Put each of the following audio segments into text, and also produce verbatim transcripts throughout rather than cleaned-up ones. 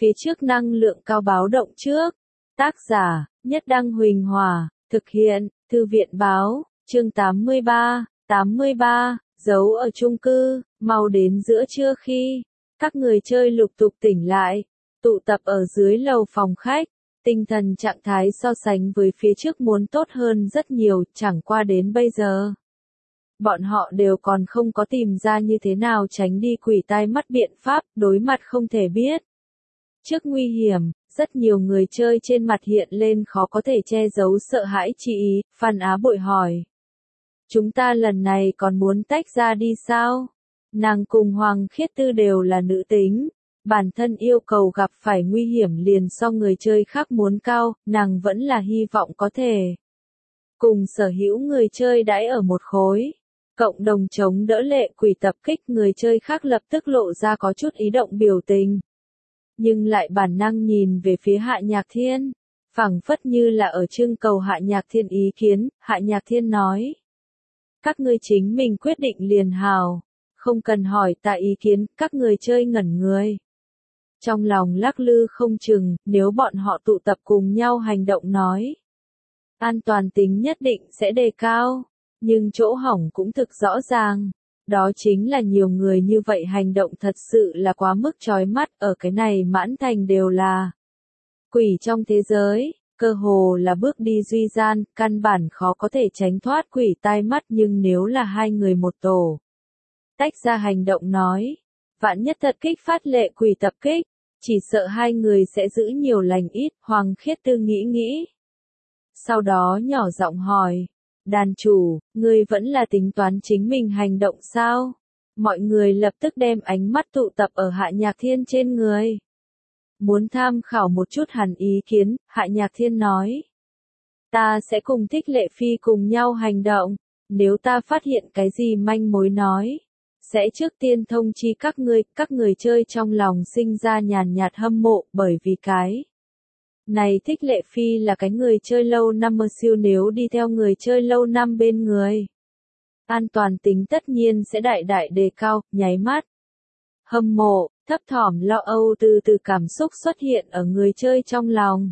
Phía trước năng lượng cao báo động trước. Tác giả, Nhất Đăng Huỳnh Hòa, thực hiện, Thư viện Báo, chương tám mươi ba, tám mươi ba, giấu ở chung cư, mau đến giữa trưa khi, các người chơi lục tục tỉnh lại, tụ tập ở dưới lầu phòng khách, tinh thần trạng thái so sánh với phía trước muốn tốt hơn rất nhiều, chẳng qua đến bây giờ. Bọn họ đều còn không có tìm ra như thế nào tránh đi quỷ tai mắt biện pháp, đối mặt không thể biết. Trước nguy hiểm, rất nhiều người chơi trên mặt hiện lên khó có thể che giấu sợ hãi chi ý, Phan Á Bội hỏi. Chúng ta lần này còn muốn tách ra đi sao? Nàng cùng Hoàng Khiết Tư đều là nữ tính, bản thân yêu cầu gặp phải nguy hiểm liền so người chơi khác muốn cao, nàng vẫn là hy vọng có thể cùng sở hữu người chơi đãi ở một khối. Cộng đồng chống đỡ lệ quỷ tập kích, người chơi khác lập tức lộ ra có chút ý động biểu tình. Nhưng lại bản năng nhìn về phía Hạ Nhạc Thiên, phảng phất như là ở trưng cầu Hạ Nhạc Thiên ý kiến, Hạ Nhạc Thiên nói. Các ngươi chính mình quyết định liền hào, không cần hỏi ta ý kiến, các người chơi ngẩn người. Trong lòng lắc lư không chừng, nếu bọn họ tụ tập cùng nhau hành động nói. An toàn tính nhất định sẽ đề cao, nhưng chỗ hỏng cũng thực rõ ràng. Đó chính là nhiều người như vậy hành động thật sự là quá mức chói mắt, ở cái này mãn thành đều là quỷ trong thế giới, cơ hồ là bước đi duy gian, căn bản khó có thể tránh thoát quỷ tai mắt, nhưng nếu là hai người một tổ, tách ra hành động nói, vạn nhất thật kích phát lệ quỷ tập kích, chỉ sợ hai người sẽ giữ nhiều lành ít, Hoàng Khiết Tư nghĩ nghĩ. Sau đó nhỏ giọng hỏi. Đàn chủ, ngươi vẫn là tính toán chính mình hành động sao? Mọi người lập tức đem ánh mắt tụ tập ở Hạ Nhạc Thiên trên người. Muốn tham khảo một chút hẳn ý kiến, Hạ Nhạc Thiên nói. Ta sẽ cùng Thích Lệ Phi cùng nhau hành động, nếu ta phát hiện cái gì manh mối nói. Sẽ trước tiên thông chi các ngươi, các người chơi trong lòng sinh ra nhàn nhạt hâm mộ, bởi vì cái này Thích Lệ Phi là cái người chơi lâu năm mơ siêu, nếu đi theo người chơi lâu năm bên người. An toàn tính tất nhiên sẽ đại đại đề cao, nháy mắt. Hâm mộ, thấp thỏm lo âu từ từ cảm xúc xuất hiện ở người chơi trong lòng.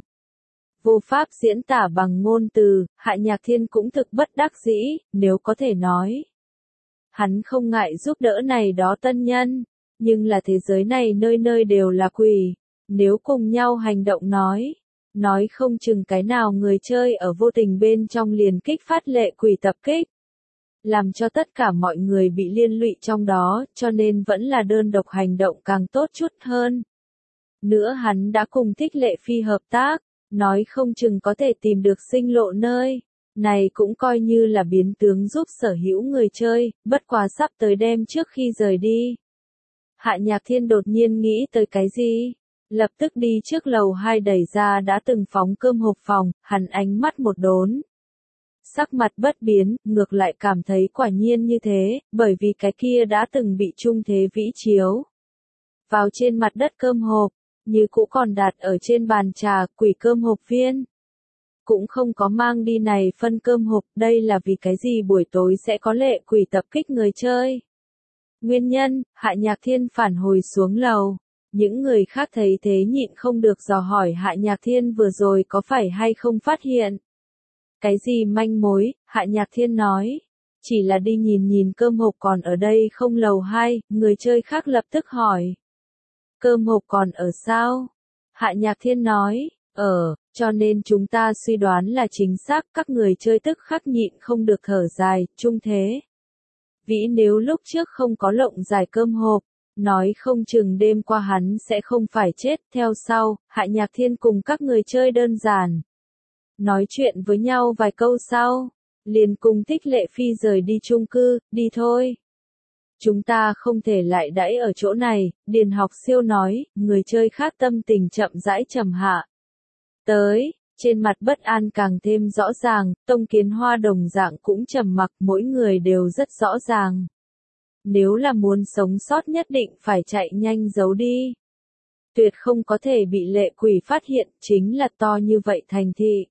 Vô pháp diễn tả bằng ngôn từ, Hạ Nhạc Thiên cũng thực bất đắc dĩ, nếu có thể nói. Hắn không ngại giúp đỡ này đó tân nhân, nhưng là thế giới này nơi nơi đều là quỷ, nếu cùng nhau hành động nói. Nói không chừng cái nào người chơi ở vô tình bên trong liền kích phát lệ quỷ tập kích. Làm cho tất cả mọi người bị liên lụy trong đó, cho nên vẫn là đơn độc hành động càng tốt chút hơn. Nữa hắn đã cùng Thích Lệ Phi hợp tác, nói không chừng có thể tìm được sinh lộ nơi. Này cũng coi như là biến tướng giúp sở hữu người chơi, bất quá sắp tới đêm trước khi rời đi. Hạ Nhạc Thiên đột nhiên nghĩ tới cái gì? Lập tức đi trước lầu hai đẩy ra đã từng phóng cơm hộp phòng, hắn ánh mắt một đốn. Sắc mặt bất biến, ngược lại cảm thấy quả nhiên như thế, bởi vì cái kia đã từng bị trung thế vĩ chiếu. Vào trên mặt đất cơm hộp, như cũ còn đặt ở trên bàn trà, quỷ cơm hộp viên. Cũng không có mang đi này phân cơm hộp, đây là vì cái gì buổi tối sẽ có lệ quỷ tập kích người chơi. Nguyên nhân, Hạ Nhạc Thiên phản hồi xuống lầu. Những người khác thấy thế nhịn không được dò hỏi Hạ Nhạc Thiên vừa rồi có phải hay không phát hiện. Cái gì manh mối, Hạ Nhạc Thiên nói. Chỉ là đi nhìn nhìn cơm hộp còn ở đây không lầu hai, người chơi khác lập tức hỏi. Cơm hộp còn ở sao? Hạ Nhạc Thiên nói, ở, cho nên chúng ta suy đoán là chính xác, các người chơi tức khắc nhịn không được thở dài, trung thế. Vĩ nếu lúc trước không có lộng giải cơm hộp. Nói không chừng đêm qua hắn sẽ không phải chết, theo sau, Hạ Nhạc Thiên cùng các người chơi đơn giản. Nói chuyện với nhau vài câu sau, liền cùng Thích Lệ Phi rời đi chung cư, đi thôi. Chúng ta không thể lại đãi ở chỗ này, Điền Học Siêu nói, người chơi khác tâm tình chậm rãi trầm hạ. Tới, trên mặt bất an càng thêm rõ ràng, Tông Kiến Hoa đồng dạng cũng trầm mặc, mỗi người đều rất rõ ràng. Nếu là muốn sống sót nhất định phải chạy nhanh giấu đi. Tuyệt không có thể bị lệ quỷ phát hiện, chính là to như vậy thành thị.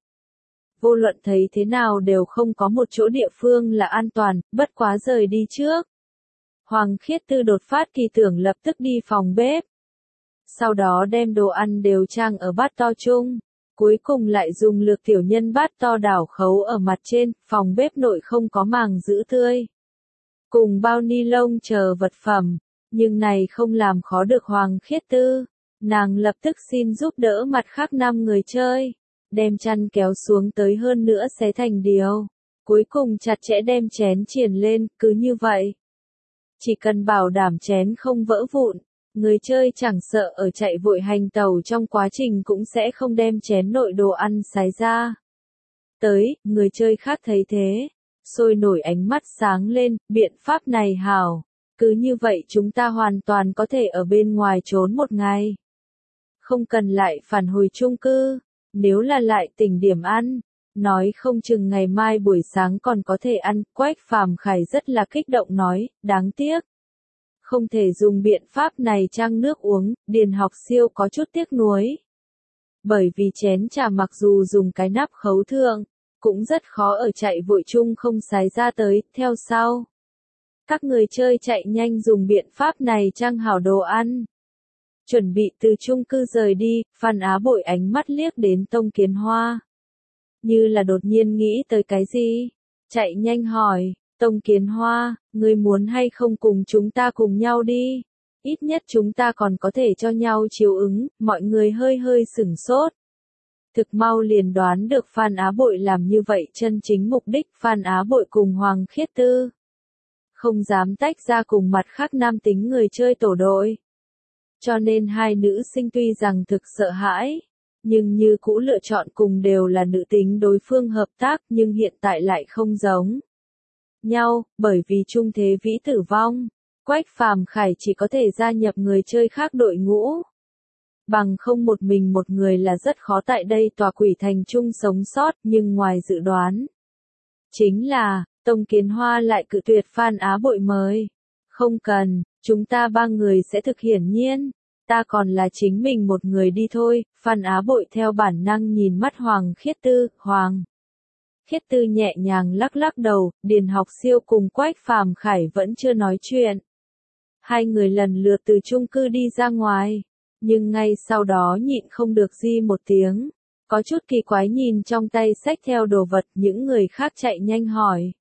Vô luận thấy thế nào đều không có một chỗ địa phương là an toàn, bất quá rời đi trước. Hoàng Khiết Tư đột phát kỳ tưởng lập tức đi phòng bếp. sau đó đem đồ ăn đều trang ở bát to chung, cuối cùng lại dùng lược tiểu nhân bát to đảo khấu ở mặt trên, phòng bếp nội không có màng giữ tươi. Cùng bao ni lông chờ vật phẩm, nhưng này không làm khó được Hoàng Khiết Tư, nàng lập tức xin giúp đỡ mặt khác năm người chơi, đem chăn kéo xuống tới hơn nữa xé thành điều, cuối cùng chặt chẽ đem chén triển lên, cứ như vậy. Chỉ cần bảo đảm chén không vỡ vụn, người chơi chẳng sợ ở chạy vội hành tàu trong quá trình cũng sẽ không đem chén nội đồ ăn xái ra. Tới, người chơi khác thấy thế, sôi nổi ánh mắt sáng lên, biện pháp này hảo, cứ như vậy chúng ta hoàn toàn có thể ở bên ngoài trốn một ngày. Không cần lại phản hồi chung cư, nếu là lại tỉnh điểm ăn, nói không chừng ngày mai buổi sáng còn có thể ăn. Quách Phàm Khải rất là kích động nói, đáng tiếc. Không thể dùng biện pháp này trang nước uống, Điền Học Siêu có chút tiếc nuối. Bởi vì chén trà mặc dù dùng cái nắp khấu thượng, cũng rất khó ở chạy vội chung không xái ra tới, theo sau. Các người chơi chạy nhanh dùng biện pháp này trang hảo đồ ăn. Chuẩn bị từ chung cư rời đi, Phan Á Bội ánh mắt liếc đến Tông Kiến Hoa. Như là đột nhiên nghĩ tới cái gì? Chạy nhanh hỏi, Tông Kiến Hoa, ngươi muốn hay không cùng chúng ta cùng nhau đi? Ít nhất chúng ta còn có thể cho nhau chiếu ứng, mọi người hơi hơi sửng sốt. Thực mau liền đoán được Phan Á Bội làm như vậy chân chính mục đích. Phan Á Bội cùng Hoàng Khiết Tư không dám tách ra cùng mặt khác nam tính người chơi tổ đội. Cho nên hai nữ sinh tuy rằng thực sợ hãi, nhưng như cũ lựa chọn cùng đều là nữ tính đối phương hợp tác, nhưng hiện tại lại không giống nhau, bởi vì trung thế vĩ tử vong, Quách Phàm Khải chỉ có thể gia nhập người chơi khác đội ngũ. Bằng không một mình một người là rất khó tại đây tòa quỷ thành chung sống sót, nhưng ngoài dự đoán. Chính là, Tông Kiến Hoa lại cự tuyệt Phan Á Bội mời. Không cần, chúng ta ba người sẽ thực hiển nhiên. Ta còn là chính mình một người đi thôi. Phan Á Bội theo bản năng nhìn mắt Hoàng Khiết Tư. Hoàng Khiết Tư nhẹ nhàng lắc lắc đầu. Điền Học Siêu cùng Quách Phàm Khải vẫn chưa nói chuyện. Hai người lần lượt từ chung cư đi ra ngoài. Nhưng ngay sau đó nhịn không được di một tiếng. Có chút kỳ quái nhìn trong tay xách theo đồ vật, những người khác chạy nhanh hỏi.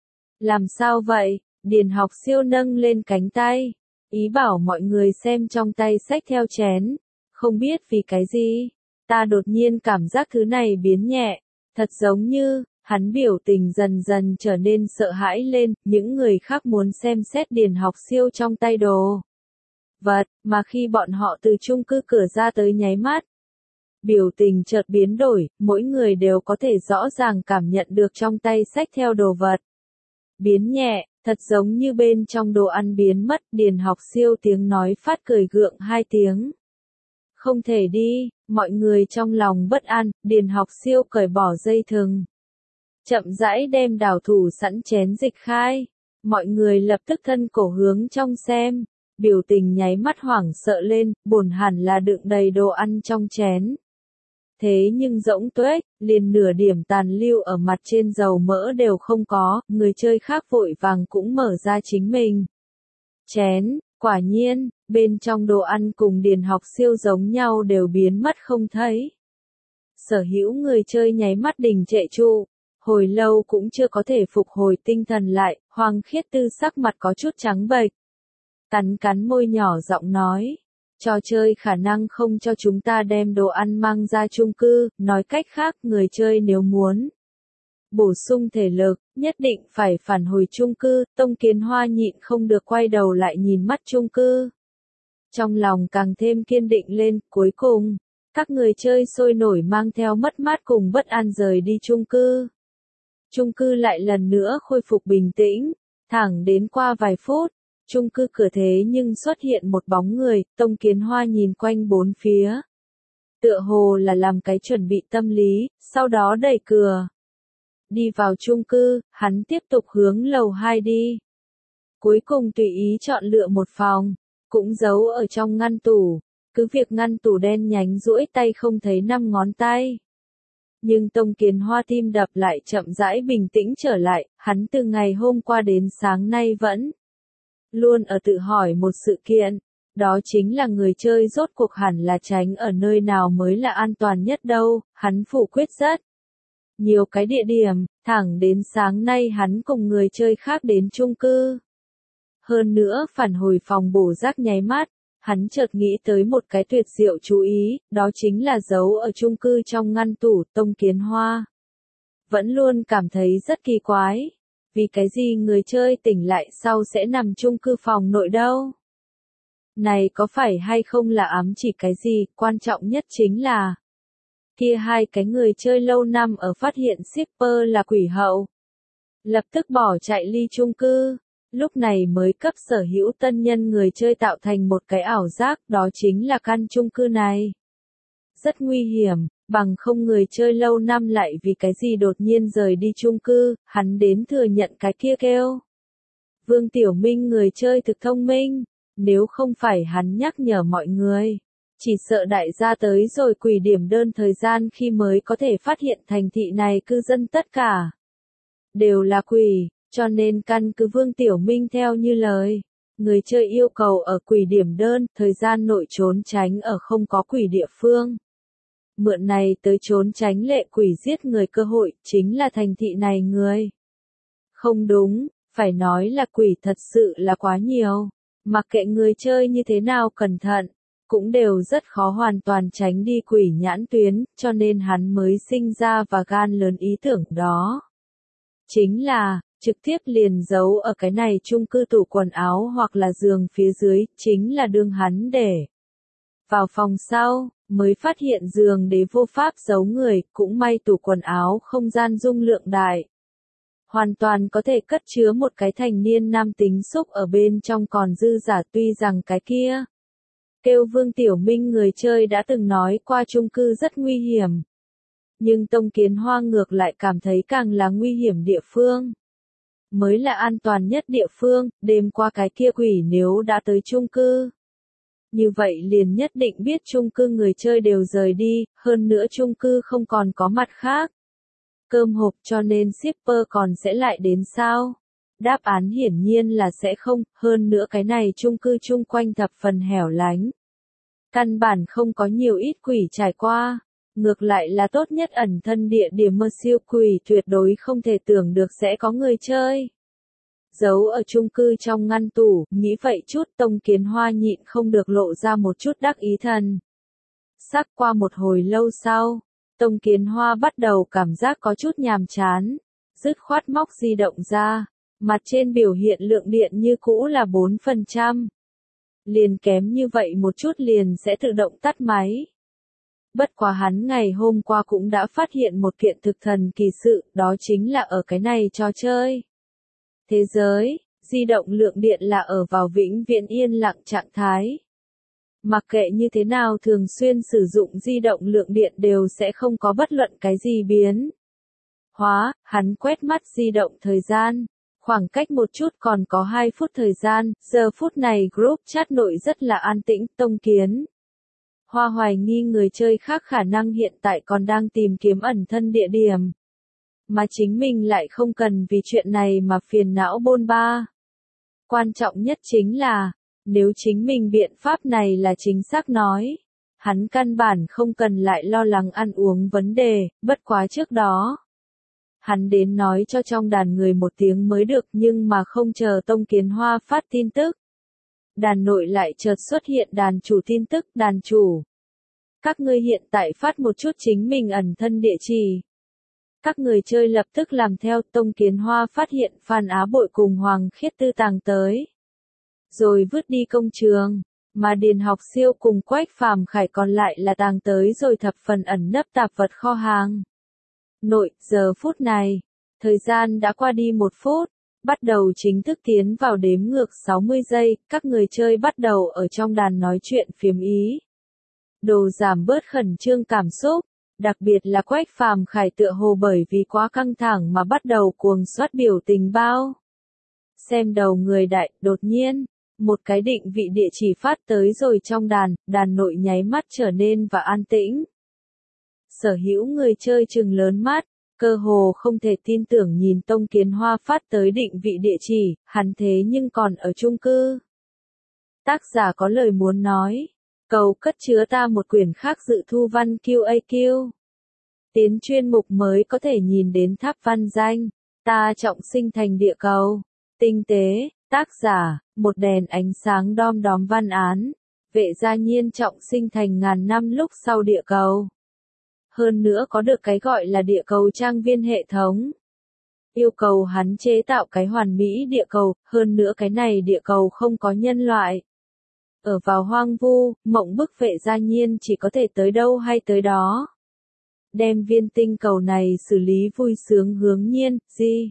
Làm sao vậy? Điền Học Siêu nâng lên cánh tay, ý bảo mọi người xem trong tay xách theo chén. Không biết vì cái gì, ta đột nhiên cảm giác thứ này biến nhẹ, thật giống như, hắn biểu tình dần dần trở nên sợ hãi lên, những người khác muốn xem xét Điền Học Siêu trong tay đồ vật, mà khi bọn họ từ chung cư cửa ra tới nháy mắt. Biểu tình chợt biến đổi, mỗi người đều có thể rõ ràng cảm nhận được trong tay xách theo đồ vật. Biến nhẹ, thật giống như bên trong đồ ăn biến mất. Điền Học Siêu tiếng nói phát cười gượng hai tiếng. Không thể đi, mọi người trong lòng bất an. Điền Học Siêu cởi bỏ dây thừng, chậm rãi đem đảo thủ sẵn chén dịch khai. Mọi người lập tức thân cổ hướng trong xem, biểu tình nháy mắt hoảng sợ lên, bổn hẳn là đựng đầy đồ ăn trong chén. Thế nhưng rỗng tuếch, liền nửa điểm tàn lưu ở mặt trên dầu mỡ đều không có, người chơi khác vội vàng cũng mở ra chính mình chén, quả nhiên, bên trong đồ ăn cùng Điền Học Siêu giống nhau đều biến mất không thấy. Sở hữu người chơi nháy mắt đình trệ trụ, hồi lâu cũng chưa có thể phục hồi tinh thần lại. Hoàng Khiết Tư sắc mặt có chút trắng bệch, cắn cắn môi nhỏ giọng nói. Trò chơi khả năng không cho chúng ta đem đồ ăn mang ra chung cư, nói cách khác người chơi nếu muốn bổ sung thể lực, nhất định phải phản hồi chung cư. Tông Kiến Hoa nhịn không được quay đầu lại nhìn mắt chung cư. Trong lòng càng thêm kiên định lên, cuối cùng, các người chơi sôi nổi mang theo mất mát cùng bất an rời đi chung cư. Chung cư lại lần nữa khôi phục bình tĩnh, thẳng đến qua vài phút. Chung cư cửa thế nhưng xuất hiện một bóng người. Tông Kiến Hoa nhìn quanh bốn phía, tựa hồ là làm cái chuẩn bị tâm lý, sau đó đẩy cửa đi vào chung cư. Hắn tiếp tục hướng lầu hai đi, cuối cùng tùy ý chọn lựa một phòng, cũng giấu ở trong ngăn tủ. Cứ việc ngăn tủ đen nhánh duỗi tay không thấy năm ngón tay, nhưng Tông Kiến Hoa tim đập lại chậm rãi bình tĩnh trở lại. Hắn từ ngày hôm qua đến sáng nay vẫn luôn ở tự hỏi một sự kiện, đó chính là người chơi rốt cuộc hẳn là tránh ở nơi nào mới là an toàn nhất đâu, hắn phủ quyết rất nhiều cái địa điểm, thẳng đến sáng nay hắn cùng người chơi khác đến chung cư. Hơn nữa phản hồi phòng bổ rác nháy mắt, hắn chợt nghĩ tới một cái tuyệt diệu chú ý, đó chính là giấu ở chung cư trong ngăn tủ Tông Kiến Hoa. Vẫn luôn cảm thấy rất kỳ quái, vì cái gì người chơi tỉnh lại sau sẽ nằm chung cư phòng nội đâu. Này có phải hay không là ám chỉ cái gì, quan trọng nhất chính là kia hai cái người chơi lâu năm ở phát hiện shipper là quỷ hậu. Lập tức bỏ chạy ly chung cư, lúc này mới cấp sở hữu tân nhân người chơi tạo thành một cái ảo giác, đó chính là căn chung cư này. Rất nguy hiểm, bằng không người chơi lâu năm lại vì cái gì đột nhiên rời đi chung cư, hắn đến thừa nhận cái kia kêu. Vương Tiểu Minh người chơi thực thông minh, nếu không phải hắn nhắc nhở mọi người. Chỉ sợ đại gia tới rồi quỷ điểm đơn thời gian khi mới có thể phát hiện thành thị này cư dân tất cả đều là quỷ, cho nên căn cứ Vương Tiểu Minh theo như lời. Người chơi yêu cầu ở quỷ điểm đơn, thời gian nội trốn tránh ở không có quỷ địa phương. Mượn này tới trốn tránh lệ quỷ giết người cơ hội, chính là thành thị này người. Không đúng, phải nói là quỷ thật sự là quá nhiều. Mặc kệ người chơi như thế nào cẩn thận, cũng đều rất khó hoàn toàn tránh đi quỷ nhãn tuyến, cho nên hắn mới sinh ra và gan lớn ý tưởng đó. Chính là, trực tiếp liền giấu ở cái này chung cư tủ quần áo hoặc là giường phía dưới, chính là đương hắn để vào phòng sau, mới phát hiện giường đế vô pháp giấu người, cũng may tủ quần áo không gian dung lượng đại. Hoàn toàn có thể cất chứa một cái thành niên nam tính xúc ở bên trong còn dư giả, tuy rằng cái kia kêu Vương Tiểu Minh người chơi đã từng nói qua chung cư rất nguy hiểm. Nhưng Tông Kiến Hoa ngược lại cảm thấy càng là nguy hiểm địa phương mới là an toàn nhất địa phương, đêm qua cái kia quỷ nếu đã tới chung cư. Như vậy liền nhất định biết chung cư người chơi đều rời đi, hơn nữa chung cư không còn có mặt khác cơm hộp, cho nên shipper còn sẽ lại đến sao? Đáp án hiển nhiên là sẽ không, hơn nữa cái này chung cư chung quanh thập phần hẻo lánh. Căn bản không có nhiều ít quỷ trải qua, ngược lại là tốt nhất ẩn thân địa điểm mơ siêu quỷ tuyệt đối không thể tưởng được sẽ có người chơi. Giấu ở chung cư trong ngăn tủ, nghĩ vậy chút Tông Kiến Hoa nhịn không được lộ ra một chút đắc ý thần. Sắc qua một hồi lâu sau, Tông Kiến Hoa bắt đầu cảm giác có chút nhàm chán, dứt khoát móc di động ra, mặt trên biểu hiện lượng điện như cũ là bốn phần trăm. Liền kém như vậy một chút liền sẽ tự động tắt máy. Bất quá hắn ngày hôm qua cũng đã phát hiện một kiện thực thần kỳ sự, đó chính là ở cái này trò chơi thế giới, di động lượng điện là ở vào vĩnh viễn yên lặng trạng thái. Mặc kệ như thế nào thường xuyên sử dụng di động lượng điện đều sẽ không có bất luận cái gì biến hóa, hắn quét mắt di động thời gian. Khoảng cách một chút còn có hai phút thời gian, giờ phút này group chat nội rất là an tĩnh, Tông Kiến Hoa hoài nghi người chơi khác khả năng hiện tại còn đang tìm kiếm ẩn thân địa điểm. Mà chính mình lại không cần vì chuyện này mà phiền não bôn ba. Quan trọng nhất chính là, nếu chính mình biện pháp này là chính xác nói, hắn căn bản không cần lại lo lắng ăn uống vấn đề, bất quá trước đó. Hắn đến nói cho trong đàn người một tiếng mới được nhưng mà không chờ Tông Kiến Hoa phát tin tức. Đàn nội lại chợt xuất hiện đàn chủ tin tức, đàn chủ. Các ngươi hiện tại phát một chút chính mình ẩn thân địa chỉ. Các người chơi lập tức làm theo, Tông Kiến Hoa phát hiện Phan Á Bội cùng Hoàng Khiết Tư tàng tới. Rồi vứt đi công trường, mà Điền Học Siêu cùng Quách Phàm Khải còn lại là tàng tới rồi thập phần ẩn nấp tạp vật kho hàng. Nội, giờ phút này, thời gian đã qua đi một phút, bắt đầu chính thức tiến vào đếm ngược sáu mươi giây, các người chơi bắt đầu ở trong đàn nói chuyện phiếm ý. Đồ giảm bớt khẩn trương cảm xúc, đặc biệt là Quách Phàm Khải tựa hồ bởi vì quá căng thẳng mà bắt đầu cuồng soát biểu tình bao. Xem đầu người đại, đột nhiên, một cái định vị địa chỉ phát tới rồi trong đàn, đàn nội nháy mắt trở nên và an tĩnh. Sở hữu người chơi trừng lớn mắt, cơ hồ không thể tin tưởng nhìn Tông Kiến Hoa phát tới định vị địa chỉ, hắn thế nhưng còn ở chung cư. Tác giả có lời muốn nói. Cầu cất chứa ta một quyển khác dự thu văn quy a quy. Tiến chuyên mục mới có thể nhìn đến tháp văn danh. Ta trọng sinh thành địa cầu. Tinh tế. Tác giả. Một đèn ánh sáng đom đóm văn án. Vệ gia nhiên trọng sinh thành ngàn năm lúc sau địa cầu. Hơn nữa có được cái gọi là địa cầu trang viên hệ thống. Yêu cầu hắn chế tạo cái hoàn mỹ địa cầu, hơn nữa cái này địa cầu không có nhân loại. Ở vào hoang vu, mộng bức Vệ gia nhiên chỉ có thể tới đâu hay tới đó. Đem viên tinh cầu này xử lý vui sướng hướng nhiên, gì?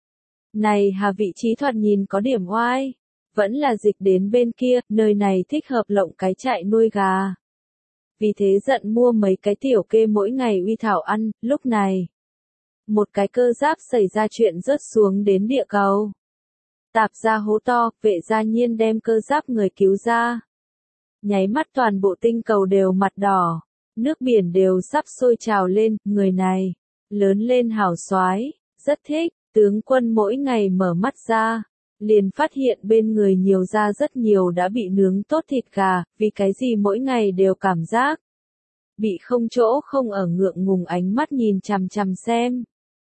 Này hà vị trí thoạt nhìn có điểm oai. Vẫn là dịch đến bên kia, nơi này thích hợp lộng cái trại nuôi gà. Vì thế giận mua mấy cái tiểu kê mỗi ngày uy thảo ăn, lúc này. Một cái cơ giáp xảy ra chuyện rớt xuống đến địa cầu. Tạp ra hố to, Vệ gia nhiên đem cơ giáp người cứu ra. Nháy mắt toàn bộ tinh cầu đều mặt đỏ. Nước biển đều sắp sôi trào lên, người này. Lớn lên hào soái, rất thích, tướng quân mỗi ngày mở mắt ra. Liền phát hiện bên người nhiều da rất nhiều đã bị nướng tốt thịt gà, vì cái gì mỗi ngày đều cảm giác. Bị không chỗ không ở ngượng ngùng ánh mắt nhìn chằm chằm xem.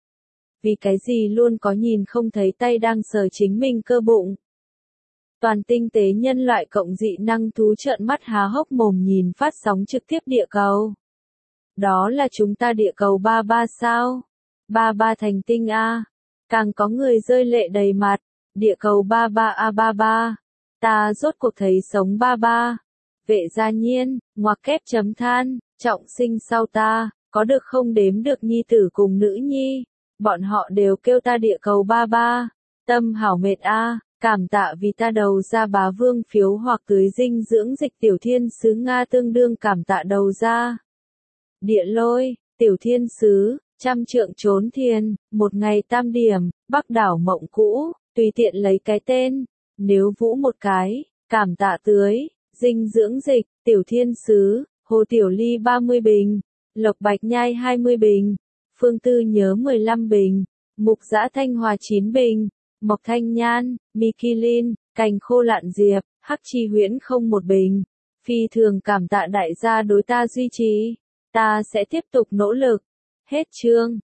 Vì cái gì luôn có nhìn không thấy tay đang sờ chính mình cơ bụng. Toàn tinh tế nhân loại cộng dị năng thú trợn mắt há hốc mồm nhìn phát sóng trực tiếp địa cầu. Đó là chúng ta địa cầu ba ba sao? ba ba thành tinh A. Càng có người rơi lệ đầy mặt. Địa cầu ba ba A ba ba. Ta rốt cuộc thấy sống ba ba. Vệ gia nhiên, ngoặc kép chấm than, trọng sinh sau ta, có được không đếm được nhi tử cùng nữ nhi. Bọn họ đều kêu ta địa cầu ba ba. Tâm hảo mệt A, cảm tạ vì ta đầu ra bá vương phiếu hoặc tưới dinh dưỡng dịch tiểu thiên sứ Nga tương đương cảm tạ đầu ra. Địa lôi, tiểu thiên sứ, trăm trượng trốn thiên, một ngày tam điểm, bắc đảo mộng cũ, tùy tiện lấy cái tên, nếu vũ một cái, cảm tạ tưới, dinh dưỡng dịch, tiểu thiên sứ, hồ tiểu ly ba mươi bình, lộc bạch nhai hai mươi bình, phương tư nhớ mười lăm bình, mục dã thanh hòa chín bình, mộc thanh nhan, mikilin, cành khô lạn diệp, hắc chi huyễn không một bình, phi thường cảm tạ đại gia đối ta duy trì, ta sẽ tiếp tục nỗ lực, hết chương.